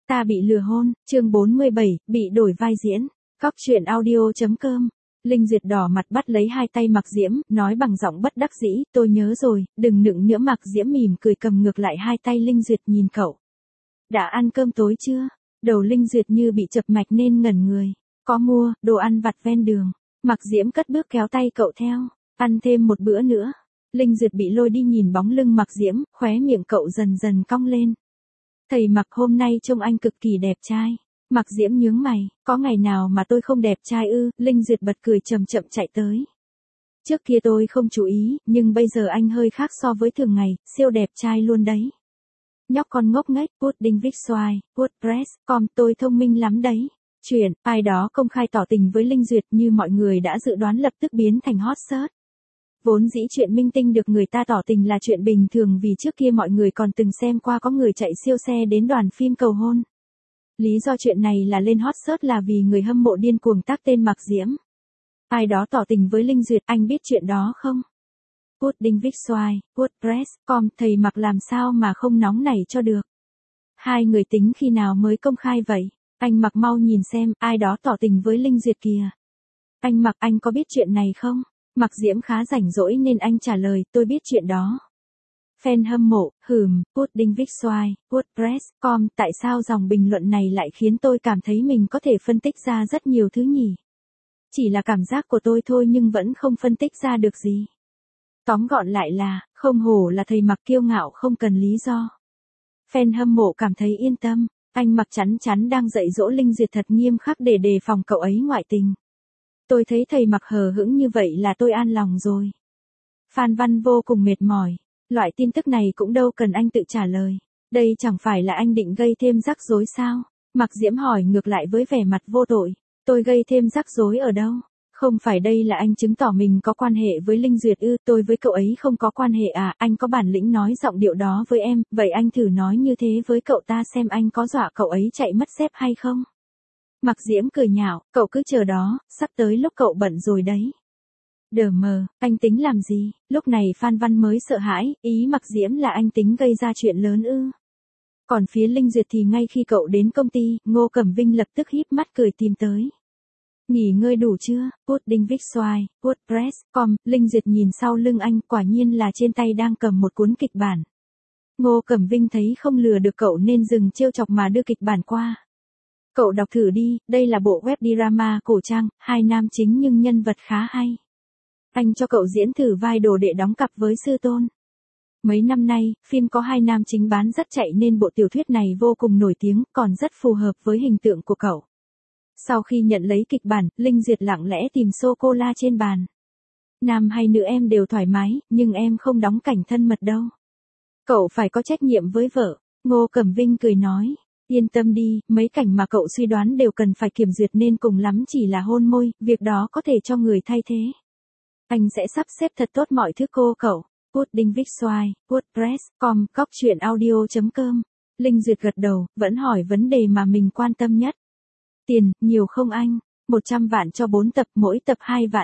Ta bị lừa hôn, chương 47, bị đổi vai diễn. Cóc truyện audio.com. Linh Duyệt đỏ mặt bắt lấy hai tay Mạc Diễm, nói bằng giọng bất đắc dĩ, tôi nhớ rồi, đừng nựng nữa. Mạc Diễm mỉm cười cầm ngược lại hai tay Linh Duyệt nhìn cậu. Đã ăn cơm tối chưa? Đầu Linh Duyệt như bị chập mạch nên ngẩn người. Có mua, đồ ăn vặt ven đường. Mạc Diễm cất bước kéo tay cậu theo. Ăn thêm một bữa nữa. Linh Duyệt bị lôi đi nhìn bóng lưng Mạc Diễm, khóe miệng cậu dần dần cong lên. Thầy Mạc hôm nay trông anh cực kỳ đẹp trai. Mạc Diễm nhướng mày, có ngày nào mà tôi không đẹp trai ư? Linh Duyệt bật cười chậm chậm chạy tới. Trước kia tôi không chú ý, nhưng bây giờ anh hơi khác so với thường ngày, siêu đẹp trai luôn đấy. Nhóc con ngốc nghếch, pudding Vixoy, WordPress.com, tôi thông minh lắm đấy. Chuyện, ai đó công khai tỏ tình với Linh Duyệt như mọi người đã dự đoán lập tức biến thành hot search. Vốn dĩ chuyện minh tinh được người ta tỏ tình là chuyện bình thường vì trước kia mọi người còn từng xem qua có người chạy siêu xe đến đoàn phim cầu hôn. Lý do chuyện này là lên hot search là vì người hâm mộ điên cuồng tác tên Mạc Diễm. Ai đó tỏ tình với Linh Duyệt, anh biết chuyện đó không? Pudding Vixoy, WordPress.com, thầy Mạc làm sao mà không nóng nảy cho được. Hai người tính khi nào mới công khai vậy? Anh Mạc mau nhìn xem, ai đó tỏ tình với Linh Duyệt kìa. Anh Mạc, anh có biết chuyện này không? Mạc Diễm khá rảnh rỗi nên anh trả lời, tôi biết chuyện đó. Fan hâm mộ, Pudding Vixoy, WordPress.com, tại sao dòng bình luận này lại khiến tôi cảm thấy mình có thể phân tích ra rất nhiều thứ nhỉ? Chỉ là cảm giác của tôi thôi nhưng vẫn không phân tích ra được gì. Tóm gọn lại là, không hổ là thầy Mạc kiêu ngạo không cần lý do. Fan hâm mộ cảm thấy yên tâm, anh Mạc chắn chắn đang dạy dỗ Linh Duyệt thật nghiêm khắc để đề phòng cậu ấy ngoại tình. Tôi thấy thầy Mạc hờ hững như vậy là tôi an lòng rồi. Phan Văn vô cùng mệt mỏi. Loại tin tức này cũng đâu cần anh tự trả lời. Đây chẳng phải là anh định gây thêm rắc rối sao? Mạc Diễm hỏi ngược lại với vẻ mặt vô tội. Tôi gây thêm rắc rối ở đâu? Không phải đây là anh chứng tỏ mình có quan hệ với Linh Duyệt ư? Tôi với cậu ấy không có quan hệ à? Anh có bản lĩnh nói giọng điệu đó với em. Vậy anh thử nói như thế với cậu ta xem anh có dọa cậu ấy chạy mất dép hay không? Mạc Diễm cười nhạo, cậu cứ chờ đó, sắp tới lúc cậu bận rồi đấy. Đờ mờ, anh tính làm gì? Lúc này Phan Văn mới sợ hãi, ý Mạc Diễm là anh tính gây ra chuyện lớn ư. Còn phía Linh Duyệt thì ngay khi cậu đến công ty, Ngô Cẩm Vinh lập tức híp mắt cười tìm tới. Nghỉ ngơi đủ chưa? Pudding Vixoy, WordPress.com, Linh Duyệt nhìn sau lưng anh, quả nhiên là trên tay đang cầm một cuốn kịch bản. Ngô Cẩm Vinh thấy không lừa được cậu nên dừng trêu chọc mà đưa kịch bản qua. Cậu đọc thử đi, đây là bộ web drama cổ trang, hai nam chính nhưng nhân vật khá hay. Anh cho cậu diễn thử vai đồ đệ đóng cặp với sư tôn. Mấy năm nay, phim có hai nam chính bán rất chạy nên bộ tiểu thuyết này vô cùng nổi tiếng, còn rất phù hợp với hình tượng của cậu. Sau khi nhận lấy kịch bản, Linh Duyệt lặng lẽ tìm sô-cô-la trên bàn. Nam hay nữ em đều thoải mái, nhưng em không đóng cảnh thân mật đâu. Cậu phải có trách nhiệm với vợ. Ngô Cẩm Vinh cười nói. Yên tâm đi, mấy cảnh mà cậu suy đoán đều cần phải kiểm duyệt nên cùng lắm chỉ là hôn môi, việc đó có thể cho người thay thế. Anh sẽ sắp xếp thật tốt mọi thứ cô cậu. Pudding Vixoy, WordPress.com, cóc truyện audio.com. Linh Duyệt gật đầu, vẫn hỏi vấn đề mà mình quan tâm nhất. Tiền, nhiều không anh? 100 vạn cho 4 tập, mỗi tập 2,5 vạn.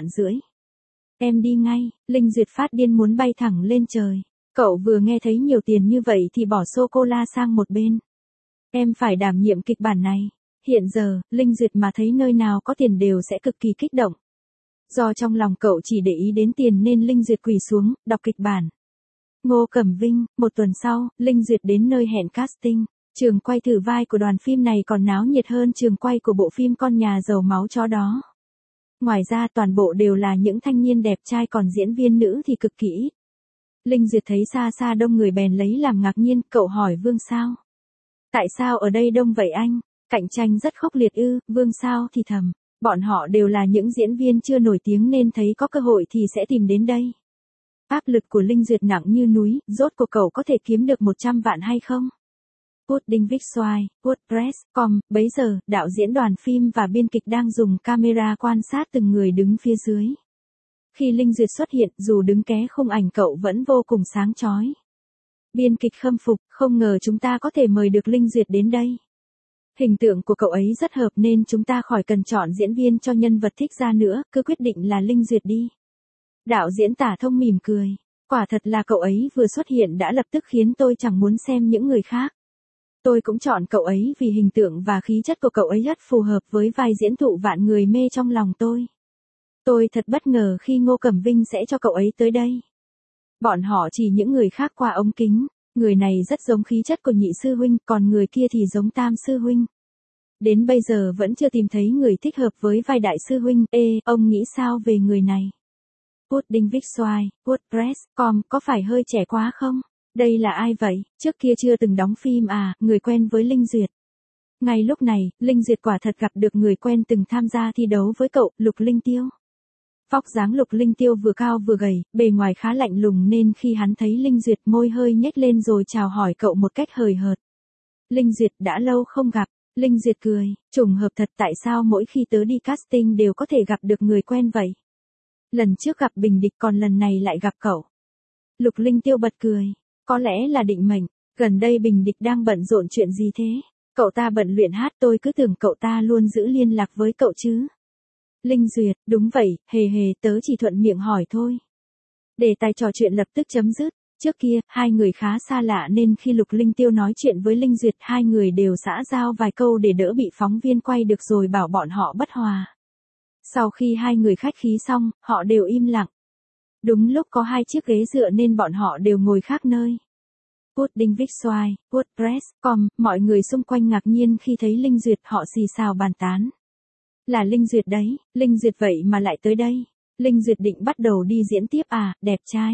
Em đi ngay, Linh Duyệt phát điên muốn bay thẳng lên trời. Cậu vừa nghe thấy nhiều tiền như vậy thì bỏ sô-cô-la sang một bên. Em phải đảm nhiệm kịch bản này. Hiện giờ, Linh Duyệt mà thấy nơi nào có tiền đều sẽ cực kỳ kích động. Do trong lòng cậu chỉ để ý đến tiền nên Linh Duyệt quỳ xuống, đọc kịch bản. Ngô Cẩm Vinh, một tuần sau, Linh Duyệt đến nơi hẹn casting. Trường quay thử vai của đoàn phim này còn náo nhiệt hơn trường quay của bộ phim Con nhà giàu máu chó đó. Ngoài ra toàn bộ đều là những thanh niên đẹp trai còn diễn viên nữ thì cực kỳ ít. Linh Duyệt thấy xa xa đông người bèn lấy làm ngạc nhiên, cậu hỏi Vương sao? Tại sao ở đây đông vậy anh? Cạnh tranh rất khốc liệt ư? Vương sao thì thầm. Bọn họ đều là những diễn viên chưa nổi tiếng nên thấy có cơ hội thì sẽ tìm đến đây. Áp lực của Linh Duyệt nặng như núi, rốt cuộc cậu có thể kiếm được 100 vạn hay không? Pudding Vixoy, WordPress.com, bấy giờ, đạo diễn đoàn phim và biên kịch đang dùng camera quan sát từng người đứng phía dưới. Khi Linh Duyệt xuất hiện, dù đứng ké khung ảnh cậu vẫn vô cùng sáng chói. Biên kịch khâm phục, không ngờ chúng ta có thể mời được Linh Duyệt đến đây. Hình tượng của cậu ấy rất hợp nên chúng ta khỏi cần chọn diễn viên cho nhân vật thích ra nữa, cứ quyết định là Linh Duyệt đi. Đạo diễn Tả Thông mỉm cười. Quả thật là cậu ấy vừa xuất hiện đã lập tức khiến tôi chẳng muốn xem những người khác. Tôi cũng chọn cậu ấy vì hình tượng và khí chất của cậu ấy rất phù hợp với vai diễn thụ vạn người mê trong lòng tôi. Tôi thật bất ngờ khi Ngô Cẩm Vinh sẽ cho cậu ấy tới đây. Bọn họ chỉ những người khác qua ống kính, người này rất giống khí chất của nhị sư huynh, còn người kia thì giống tam sư huynh. Đến bây giờ vẫn chưa tìm thấy người thích hợp với vai đại sư huynh. Ông nghĩ sao về người này? Pudding Vixoai, WordPress.com có phải hơi trẻ quá không? Đây là ai vậy? Trước kia chưa từng đóng phim à, người quen với Linh Duyệt. Ngay lúc này, Linh Duyệt quả thật gặp được người quen từng tham gia thi đấu với cậu, Lục Linh Tiêu. Vóc dáng Lục Linh Tiêu vừa cao vừa gầy, bề ngoài khá lạnh lùng nên khi hắn thấy Linh Duyệt môi hơi nhếch lên rồi chào hỏi cậu một cách hời hợt. Linh Duyệt đã lâu không gặp. Linh Duyệt cười, trùng hợp thật, tại sao mỗi khi tớ đi casting đều có thể gặp được người quen vậy? Lần trước gặp Bình Địch còn lần này lại gặp cậu. Lục Linh Tiêu bật cười, có lẽ là định mệnh, gần đây Bình Địch đang bận rộn chuyện gì thế? Cậu ta bận luyện hát, tôi cứ tưởng cậu ta luôn giữ liên lạc với cậu chứ. Linh Duyệt, đúng vậy, tớ chỉ thuận miệng hỏi thôi. Đề tài trò chuyện lập tức chấm dứt. Trước kia, hai người khá xa lạ nên khi Lục Linh Tiêu nói chuyện với Linh Duyệt, hai người đều xã giao vài câu để đỡ bị phóng viên quay được rồi bảo bọn họ bất hòa. Sau khi hai người khách khí xong, họ đều im lặng. Đúng lúc có hai chiếc ghế dựa nên bọn họ đều ngồi khác nơi. Pudding Vixoai, WordPress.com, mọi người xung quanh ngạc nhiên khi thấy Linh Duyệt, họ xì xào bàn tán. Là Linh Duyệt đấy, Linh Duyệt vậy mà lại tới đây. Linh Duyệt định bắt đầu đi diễn tiếp à, đẹp trai.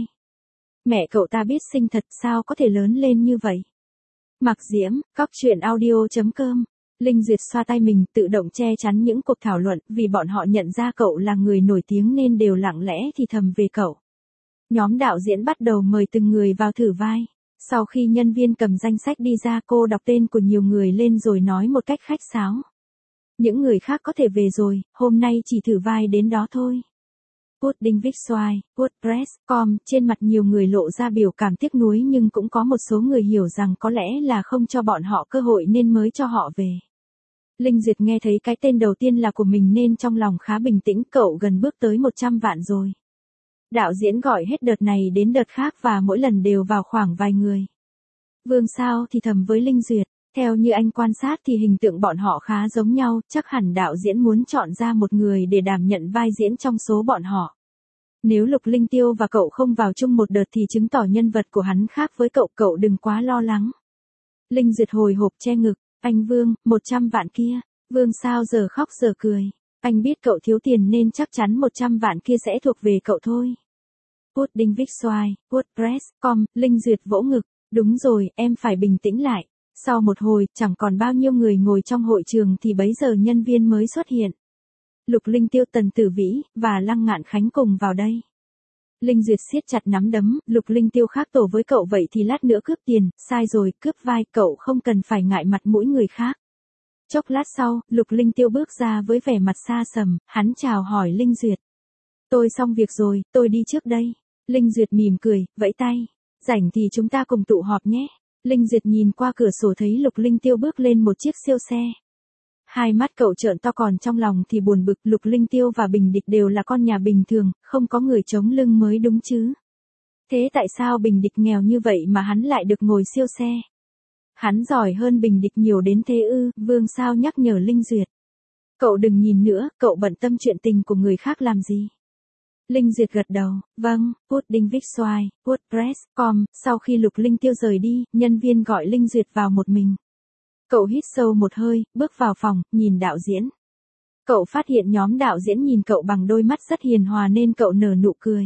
Mẹ cậu ta biết sinh thật, sao có thể lớn lên như vậy? Mặc Diễm, Cóc Truyện Audio.com. Linh Duyệt xoa tay mình, tự động che chắn những cuộc thảo luận, vì bọn họ nhận ra cậu là người nổi tiếng nên đều lặng lẽ thì thầm về cậu. Nhóm đạo diễn bắt đầu mời từng người vào thử vai. Sau khi nhân viên cầm danh sách đi ra, cô đọc tên của nhiều người lên rồi nói một cách khách sáo. Những người khác có thể về rồi, hôm nay chỉ thử vai đến đó thôi. Pudding Vixoai, WordPress.com, trên mặt nhiều người lộ ra biểu cảm tiếc nuối nhưng cũng có một số người hiểu rằng có lẽ là không cho bọn họ cơ hội nên mới cho họ về. Linh Duyệt nghe thấy cái tên đầu tiên là của mình nên trong lòng khá bình tĩnh, cậu gần bước tới 100 vạn rồi. Đạo diễn gọi hết đợt này đến đợt khác và mỗi lần đều vào khoảng vài người. Vương Sao thì thầm với Linh Duyệt, theo như anh quan sát thì hình tượng bọn họ khá giống nhau, chắc hẳn đạo diễn muốn chọn ra một người để đảm nhận vai diễn trong số bọn họ. Nếu Lục Linh Tiêu và cậu không vào chung một đợt thì chứng tỏ nhân vật của hắn khác với cậu, cậu đừng quá lo lắng. Linh Duyệt hồi hộp che ngực, anh Vương, 100 vạn kia. Vương Sao giờ khóc giờ cười, anh biết cậu thiếu tiền nên chắc chắn 100 vạn kia sẽ thuộc về cậu thôi. Pudding Vixoai, WordPress.com, Linh Duyệt vỗ ngực, đúng rồi, em phải bình tĩnh lại. Sau một hồi, chẳng còn bao nhiêu người ngồi trong hội trường thì bấy giờ nhân viên mới xuất hiện. Lục Linh Tiêu, Tần Tử Vĩ, và Lăng Ngạn Khánh cùng vào đây. Linh Duyệt siết chặt nắm đấm, Lục Linh Tiêu khác tổ với cậu vậy thì lát nữa cướp tiền, sai rồi, cướp vai, cậu không cần phải ngại mặt mũi người khác. Chốc lát sau, Lục Linh Tiêu bước ra với vẻ mặt xa sầm, hắn chào hỏi Linh Duyệt. Tôi xong việc rồi, tôi đi trước đây. Linh Duyệt mỉm cười, vẫy tay. Rảnh thì chúng ta cùng tụ họp nhé. Linh Duyệt nhìn qua cửa sổ thấy Lục Linh Tiêu bước lên một chiếc siêu xe. Hai mắt cậu trợn to, còn trong lòng thì buồn bực, Lục Linh Tiêu và Bình Địch đều là con nhà bình thường, không có người chống lưng mới đúng chứ. Thế tại sao Bình Địch nghèo như vậy mà hắn lại được ngồi siêu xe? Hắn giỏi hơn Bình Địch nhiều đến thế ư? Vương Sao nhắc nhở Linh Duyệt. Cậu đừng nhìn nữa, cậu bận tâm chuyện tình của người khác làm gì? Linh Duyệt gật đầu, vâng. Pudding Vixoai, WordPress.com, sau khi Lục Linh Tiêu rời đi, nhân viên gọi Linh Duyệt vào một mình. Cậu hít sâu một hơi, bước vào phòng, nhìn đạo diễn. Cậu phát hiện nhóm đạo diễn nhìn cậu bằng đôi mắt rất hiền hòa nên cậu nở nụ cười.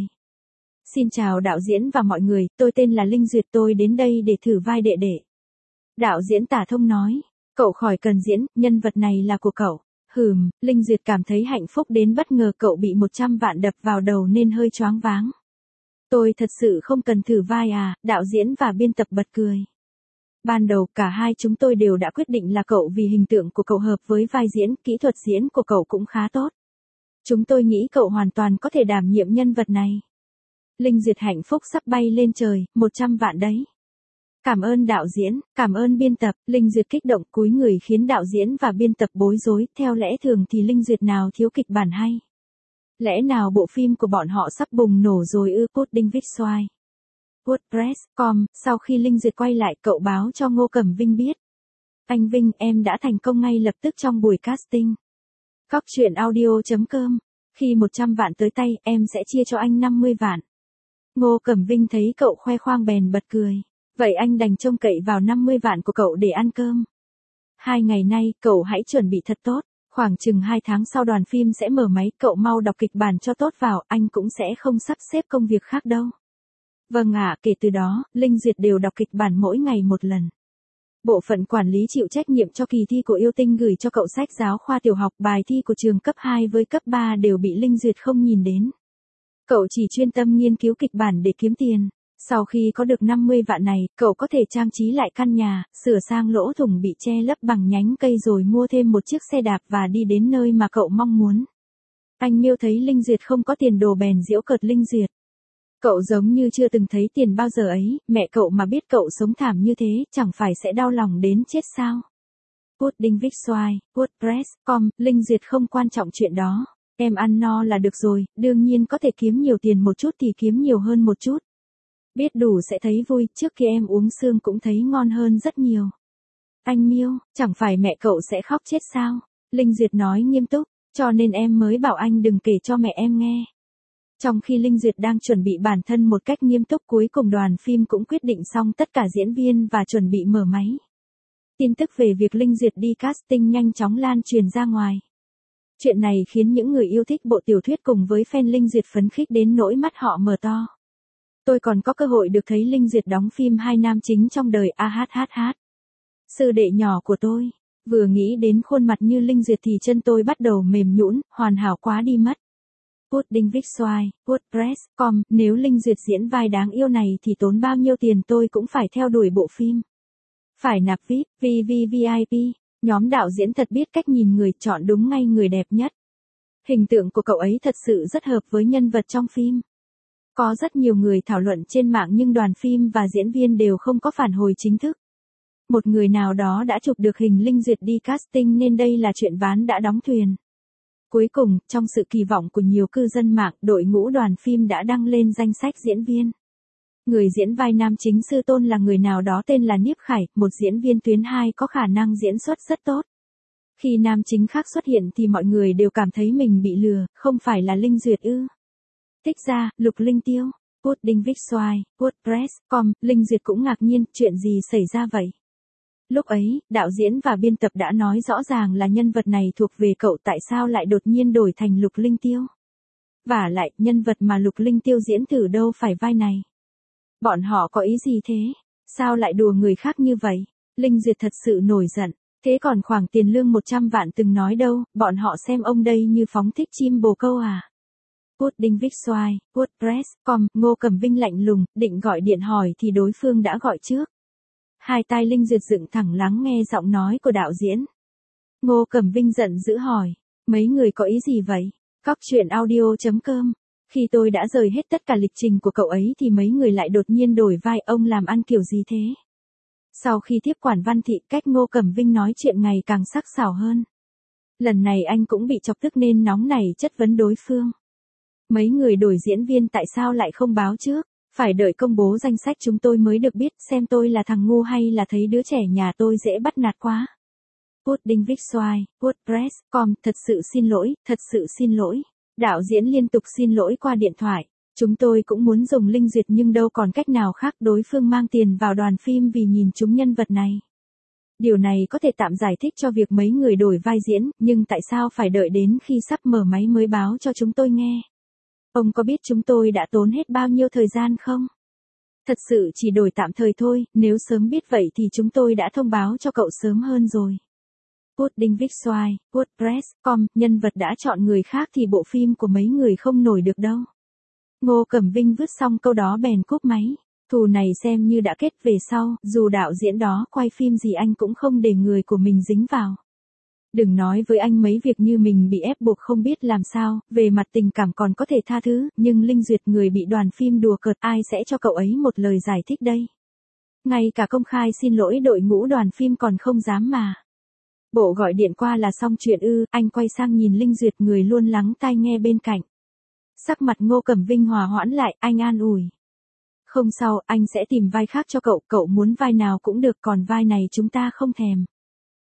Xin chào đạo diễn và mọi người, tôi tên là Linh Duyệt, tôi đến đây để thử vai đệ đệ. Đạo diễn Tả Thông nói, cậu khỏi cần diễn, nhân vật này là của cậu. Linh Duyệt cảm thấy hạnh phúc đến bất ngờ, cậu bị 100 vạn đập vào đầu nên hơi choáng váng. Tôi thật sự không cần thử vai à, đạo diễn và biên tập bật cười. Ban đầu cả hai chúng tôi đều đã quyết định là cậu vì hình tượng của cậu hợp với vai diễn, kỹ thuật diễn của cậu cũng khá tốt. Chúng tôi nghĩ cậu hoàn toàn có thể đảm nhiệm nhân vật này. Linh Duyệt hạnh phúc sắp bay lên trời, 100 vạn đấy. Cảm ơn đạo diễn, cảm ơn biên tập. Linh Duyệt kích động cúi người khiến đạo diễn và biên tập bối rối, theo lẽ thường thì Linh Duyệt nào thiếu kịch bản hay. Lẽ nào bộ phim của bọn họ sắp bùng nổ rồi ư? Pudding Vixoai, WordPress.com, sau khi Linh Duyệt quay lại, cậu báo cho Ngô Cẩm Vinh biết. Anh Vinh, em đã thành công ngay lập tức trong buổi casting. Cóc truyện audio.com. Khi 100 vạn tới tay, em sẽ chia cho anh 50 vạn. Ngô Cẩm Vinh thấy cậu khoe khoang bèn bật cười. Vậy anh đành trông cậy vào 50 vạn của cậu để ăn cơm. 2 ngày nay, cậu hãy chuẩn bị thật tốt. Khoảng chừng 2 tháng sau đoàn phim sẽ mở máy, cậu mau đọc kịch bản cho tốt vào, anh cũng sẽ không sắp xếp công việc khác đâu. Vâng ạ, kể từ đó, Linh Duyệt đều đọc kịch bản mỗi ngày một lần. Bộ phận quản lý chịu trách nhiệm cho kỳ thi của yêu tinh gửi cho cậu sách giáo khoa tiểu học, bài thi của trường cấp 2 với cấp 3 đều bị Linh Duyệt không nhìn đến. Cậu chỉ chuyên tâm nghiên cứu kịch bản để kiếm tiền. Sau khi có được 50 vạn này, cậu có thể trang trí lại căn nhà, sửa sang lỗ thủng bị che lấp bằng nhánh cây rồi mua thêm một chiếc xe đạp và đi đến nơi mà cậu mong muốn. Anh Miêu thấy Linh Duyệt không có tiền đồ bèn giễu cợt Linh Duyệt. Cậu giống như chưa từng thấy tiền bao giờ ấy, mẹ cậu mà biết cậu sống thảm như thế, chẳng phải sẽ đau lòng đến chết sao? Pudding Vixoai, WordPress.com, Linh Duyệt không quan trọng chuyện đó. Em ăn no là được rồi, đương nhiên có thể kiếm nhiều tiền một chút thì kiếm nhiều hơn một chút. Biết đủ sẽ thấy vui, trước khi em uống sương cũng thấy ngon hơn rất nhiều. Anh Miêu, chẳng phải mẹ cậu sẽ khóc chết sao? Linh Duyệt nói nghiêm túc, cho nên em mới bảo anh đừng kể cho mẹ em nghe. Trong khi Linh Duyệt đang chuẩn bị bản thân một cách nghiêm túc, cuối cùng đoàn phim cũng quyết định xong tất cả diễn viên và chuẩn bị mở máy. Tin tức về việc Linh Duyệt đi casting nhanh chóng lan truyền ra ngoài. Chuyện này khiến những người yêu thích bộ tiểu thuyết cùng với fan Linh Duyệt phấn khích đến nỗi mắt họ mở to. Tôi còn có cơ hội được thấy Linh Duyệt đóng phim hai nam chính trong đời AHHH. Sư đệ nhỏ của tôi, vừa nghĩ đến khuôn mặt như Linh Duyệt thì chân tôi bắt đầu mềm nhũn, hoàn hảo quá đi mất. Pudding Vixoai, WordPress.com, nếu Linh Duyệt diễn vai đáng yêu này thì tốn bao nhiêu tiền tôi cũng phải theo đuổi bộ phim. Phải nạp VIP, VVVIP, nhóm đạo diễn thật biết cách nhìn người, chọn đúng ngay người đẹp nhất. Hình tượng của cậu ấy thật sự rất hợp với nhân vật trong phim. Có rất nhiều người thảo luận trên mạng nhưng đoàn phim và diễn viên đều không có phản hồi chính thức. Một người nào đó đã chụp được hình Linh Duyệt đi casting nên đây là chuyện ván đã đóng thuyền. Cuối cùng, trong sự kỳ vọng của nhiều cư dân mạng, đội ngũ đoàn phim đã đăng lên danh sách diễn viên. Người diễn vai nam chính Sư Tôn là người nào đó tên là Niếp Khải, một diễn viên tuyến 2 có khả năng diễn xuất rất tốt. Khi nam chính khác xuất hiện thì mọi người đều cảm thấy mình bị lừa, không phải là Linh Duyệt ư. Thích ra, Lục Linh Tiêu, Pudding Vixoai, WordPress.com, Linh Duyệt cũng ngạc nhiên, chuyện gì xảy ra vậy? Lúc ấy, đạo diễn và biên tập đã nói rõ ràng là nhân vật này thuộc về cậu, tại sao lại đột nhiên đổi thành Lục Linh Tiêu? Vả lại, nhân vật mà Lục Linh Tiêu diễn thử đâu phải vai này. Bọn họ có ý gì thế? Sao lại đùa người khác như vậy? Linh Duyệt thật sự nổi giận. Thế còn khoảng tiền lương 100 vạn từng nói đâu, bọn họ xem ông đây như phóng thích chim bồ câu à? Pudding Vixoai, WordPress.com, Ngô Cẩm Vinh lạnh lùng, định gọi điện hỏi thì đối phương đã gọi trước. Hai tai Linh Duyệt dựng thẳng lắng nghe giọng nói của đạo diễn. Ngô Cẩm Vinh giận dữ hỏi, mấy người có ý gì vậy? Cóc truyện audio.com. Khi tôi đã rời hết tất cả lịch trình của cậu ấy thì mấy người lại đột nhiên đổi vai, ông làm ăn kiểu gì thế? Sau khi tiếp quản Văn Thị, cách Ngô Cẩm Vinh nói chuyện ngày càng sắc sảo hơn. Lần này anh cũng bị chọc tức nên nóng nảy chất vấn đối phương. Mấy người đổi diễn viên tại sao lại không báo trước? Phải đợi công bố danh sách chúng tôi mới được biết xem tôi là thằng ngu hay là thấy đứa trẻ nhà tôi dễ bắt nạt quá. Pudding Vixoai, WordPress.com, thật sự xin lỗi. Đạo diễn liên tục xin lỗi qua điện thoại. Chúng tôi cũng muốn dùng Linh Duyệt nhưng đâu còn cách nào khác, đối phương mang tiền vào đoàn phim vì nhìn trúng nhân vật này. Điều này có thể tạm giải thích cho việc mấy người đổi vai diễn, nhưng tại sao phải đợi đến khi sắp mở máy mới báo cho chúng tôi nghe? Ông có biết chúng tôi đã tốn hết bao nhiêu thời gian không? Thật sự chỉ đổi tạm thời thôi, nếu sớm biết vậy thì chúng tôi đã thông báo cho cậu sớm hơn rồi. Pudding Vixoai, WordPress.com, nhân vật đã chọn người khác thì bộ phim của mấy người không nổi được đâu. Ngô Cẩm Vinh vứt xong câu đó bèn cúp máy. Thù này xem như đã kết, về sau, dù đạo diễn đó quay phim gì anh cũng không để người của mình dính vào. Đừng nói với anh mấy việc như mình bị ép buộc không biết làm sao, về mặt tình cảm còn có thể tha thứ, nhưng Linh Duyệt người bị đoàn phim đùa cợt, ai sẽ cho cậu ấy một lời giải thích đây? Ngay cả công khai xin lỗi đội ngũ đoàn phim còn không dám mà. Bộ gọi điện qua là xong chuyện ư? Anh quay sang nhìn Linh Duyệt, người luôn lắng tai nghe bên cạnh. Sắc mặt Ngô Cẩm Vinh hòa hoãn lại, anh an ủi. Không sao, anh sẽ tìm vai khác cho cậu, cậu muốn vai nào cũng được, còn vai này chúng ta không thèm.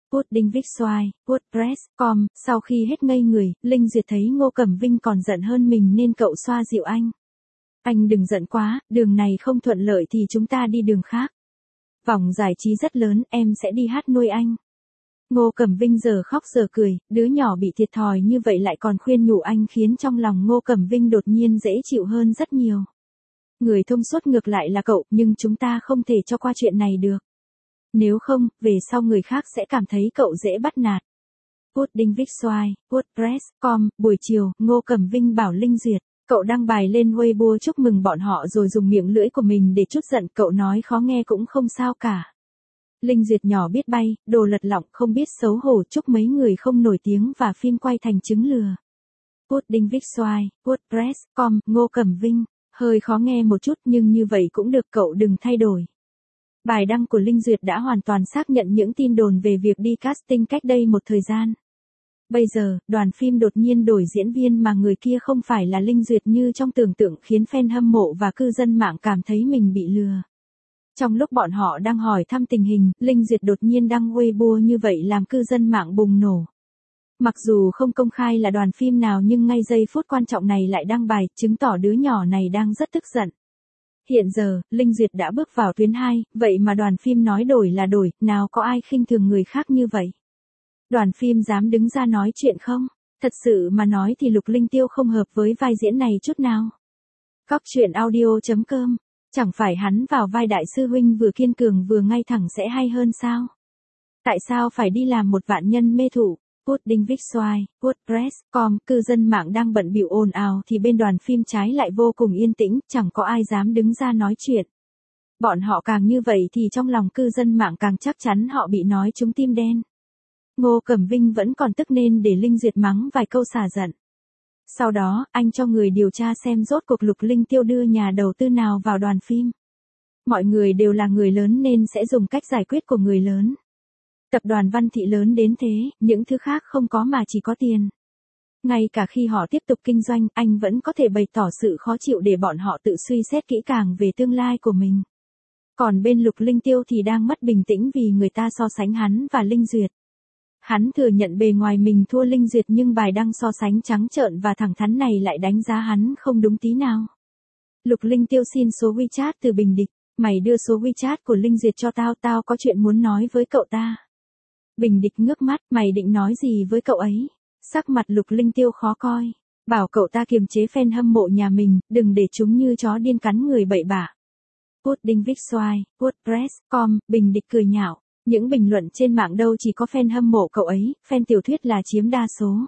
Pudding Vixoai, WordPress.com, sau khi hết ngây người, Linh Duyệt thấy Ngô Cẩm Vinh còn giận hơn mình nên cậu xoa dịu anh. Anh đừng giận quá, đường này không thuận lợi thì chúng ta đi đường khác. Vòng giải trí rất lớn, em sẽ đi hát nuôi anh. Ngô Cẩm Vinh giờ khóc giờ cười, đứa nhỏ bị thiệt thòi như vậy lại còn khuyên nhủ anh khiến trong lòng Ngô Cẩm Vinh đột nhiên dễ chịu hơn rất nhiều. Người thông suốt ngược lại là cậu, nhưng chúng ta không thể cho qua chuyện này được. Nếu không, về sau người khác sẽ cảm thấy cậu dễ bắt nạt. Pudding Vixoai, WordPress.com, buổi chiều, Ngô Cẩm Vinh bảo Linh Duyệt, cậu đăng bài lên Weibo chúc mừng bọn họ rồi dùng miệng lưỡi của mình để trút giận, cậu nói khó nghe cũng không sao cả. Linh Duyệt nhỏ biết bay, đồ lật lọng không biết xấu hổ chúc mấy người không nổi tiếng và phim quay thành trứng lừa. Pudding Vixoai, WordPress.com, Ngô Cẩm Vinh, hơi khó nghe một chút nhưng như vậy cũng được, cậu đừng thay đổi. Bài đăng của Linh Duyệt đã hoàn toàn xác nhận những tin đồn về việc đi casting cách đây một thời gian. Bây giờ, đoàn phim đột nhiên đổi diễn viên mà người kia không phải là Linh Duyệt như trong tưởng tượng khiến fan hâm mộ và cư dân mạng cảm thấy mình bị lừa. Trong lúc bọn họ đang hỏi thăm tình hình, Linh Duyệt đột nhiên đăng Weibo như vậy làm cư dân mạng bùng nổ. Mặc dù không công khai là đoàn phim nào nhưng ngay giây phút quan trọng này lại đăng bài, chứng tỏ đứa nhỏ này đang rất tức giận. Hiện giờ, Linh Duyệt đã bước vào tuyến 2, vậy mà đoàn phim nói đổi là đổi, nào có ai khinh thường người khác như vậy. Đoàn phim dám đứng ra nói chuyện không? Thật sự mà nói thì Lục Linh Tiêu không hợp với vai diễn này chút nào. Cóc truyện audio.com, chẳng phải hắn vào vai đại sư huynh vừa kiên cường vừa ngay thẳng sẽ hay hơn sao? Tại sao phải đi làm một vạn nhân mê thủ? Pudding Vixoai, WordPress.com, cư dân mạng đang bận bịu ồn ào thì bên đoàn phim trái lại vô cùng yên tĩnh, chẳng có ai dám đứng ra nói chuyện. Bọn họ càng như vậy thì trong lòng cư dân mạng càng chắc chắn họ bị nói trúng tim đen. Ngô Cẩm Vinh vẫn còn tức nên để Linh Duyệt mắng vài câu xả giận. Sau đó, anh cho người điều tra xem rốt cuộc Lục Linh Tiêu đưa nhà đầu tư nào vào đoàn phim. Mọi người đều là người lớn nên sẽ dùng cách giải quyết của người lớn. Tập đoàn Văn Thị lớn đến thế, những thứ khác không có mà chỉ có tiền. Ngay cả khi họ tiếp tục kinh doanh, anh vẫn có thể bày tỏ sự khó chịu để bọn họ tự suy xét kỹ càng về tương lai của mình. Còn bên Lục Linh Tiêu thì đang mất bình tĩnh vì người ta so sánh hắn và Linh Duyệt. Hắn thừa nhận bề ngoài mình thua Linh Duyệt nhưng bài đăng so sánh trắng trợn và thẳng thắn này lại đánh giá hắn không đúng tí nào. Lục Linh Tiêu xin số WeChat từ Bình Địch, mày đưa số WeChat của Linh Duyệt cho tao, tao có chuyện muốn nói với cậu ta. Bình Địch ngước mắt, mày định nói gì với cậu ấy? Sắc mặt Lục Linh Tiêu khó coi, bảo cậu ta kiềm chế fan hâm mộ nhà mình, đừng để chúng như chó điên cắn người bậy bạ. Pudding Vixoai, WordPress.com, Bình Địch cười nhạo. Những bình luận trên mạng đâu chỉ có fan hâm mộ cậu ấy, fan tiểu thuyết là chiếm đa số.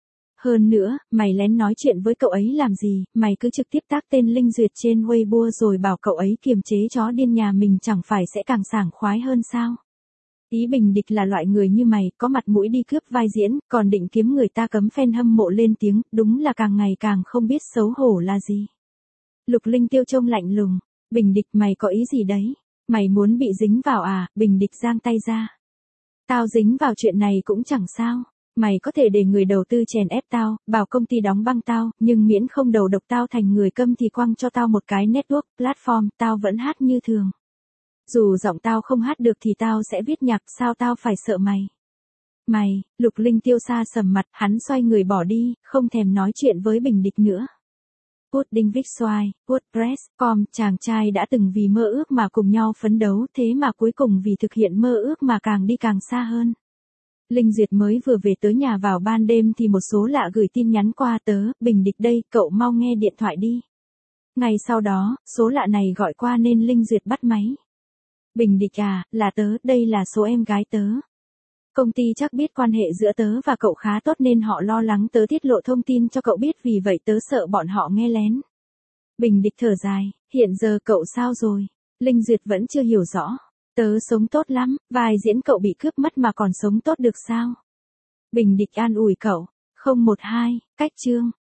Hơn nữa, mày lén nói chuyện với cậu ấy làm gì, mày cứ trực tiếp tác tên Linh Duyệt trên Weibo rồi bảo cậu ấy kiềm chế chó điên nhà mình chẳng phải sẽ càng sảng khoái hơn sao? Ý Bình Địch là loại người như mày, có mặt mũi đi cướp vai diễn, còn định kiếm người ta cấm fan hâm mộ lên tiếng, đúng là càng ngày càng không biết xấu hổ là gì. Lục Linh Tiêu trông lạnh lùng, Bình Địch mày có ý gì đấy? Mày muốn bị dính vào à? Bình Địch giang tay ra. Tao dính vào chuyện này cũng chẳng sao. Mày có thể để người đầu tư chèn ép tao, bảo công ty đóng băng tao, nhưng miễn không đầu độc tao thành người câm thì quăng cho tao một cái network, platform, tao vẫn hát như thường. Dù giọng tao không hát được thì tao sẽ viết nhạc, sao tao phải sợ mày? Mày, Lục Linh Tiêu xa sầm mặt, hắn xoay người bỏ đi, không thèm nói chuyện với Bình Địch nữa. Pudding Vixoai, WordPress.com, chàng trai đã từng vì mơ ước mà cùng nhau phấn đấu, thế mà cuối cùng vì thực hiện mơ ước mà càng đi càng xa hơn. Linh Duyệt mới vừa về tới nhà vào ban đêm thì một số lạ gửi tin nhắn qua tớ, Bình Địch đây, cậu mau nghe điện thoại đi. Ngay sau đó, số lạ này gọi qua nên Linh Duyệt bắt máy. Bình Địch à, là tớ, đây là số em gái tớ. Công ty chắc biết quan hệ giữa tớ và cậu khá tốt nên họ lo lắng tớ tiết lộ thông tin cho cậu biết, vì vậy tớ sợ bọn họ nghe lén. Bình Địch thở dài, hiện giờ cậu sao rồi? Linh Duyệt vẫn chưa hiểu rõ. Tớ sống tốt lắm, vai diễn cậu bị cướp mất mà còn sống tốt được sao? Bình Địch an ủi cậu, 012, cách chương.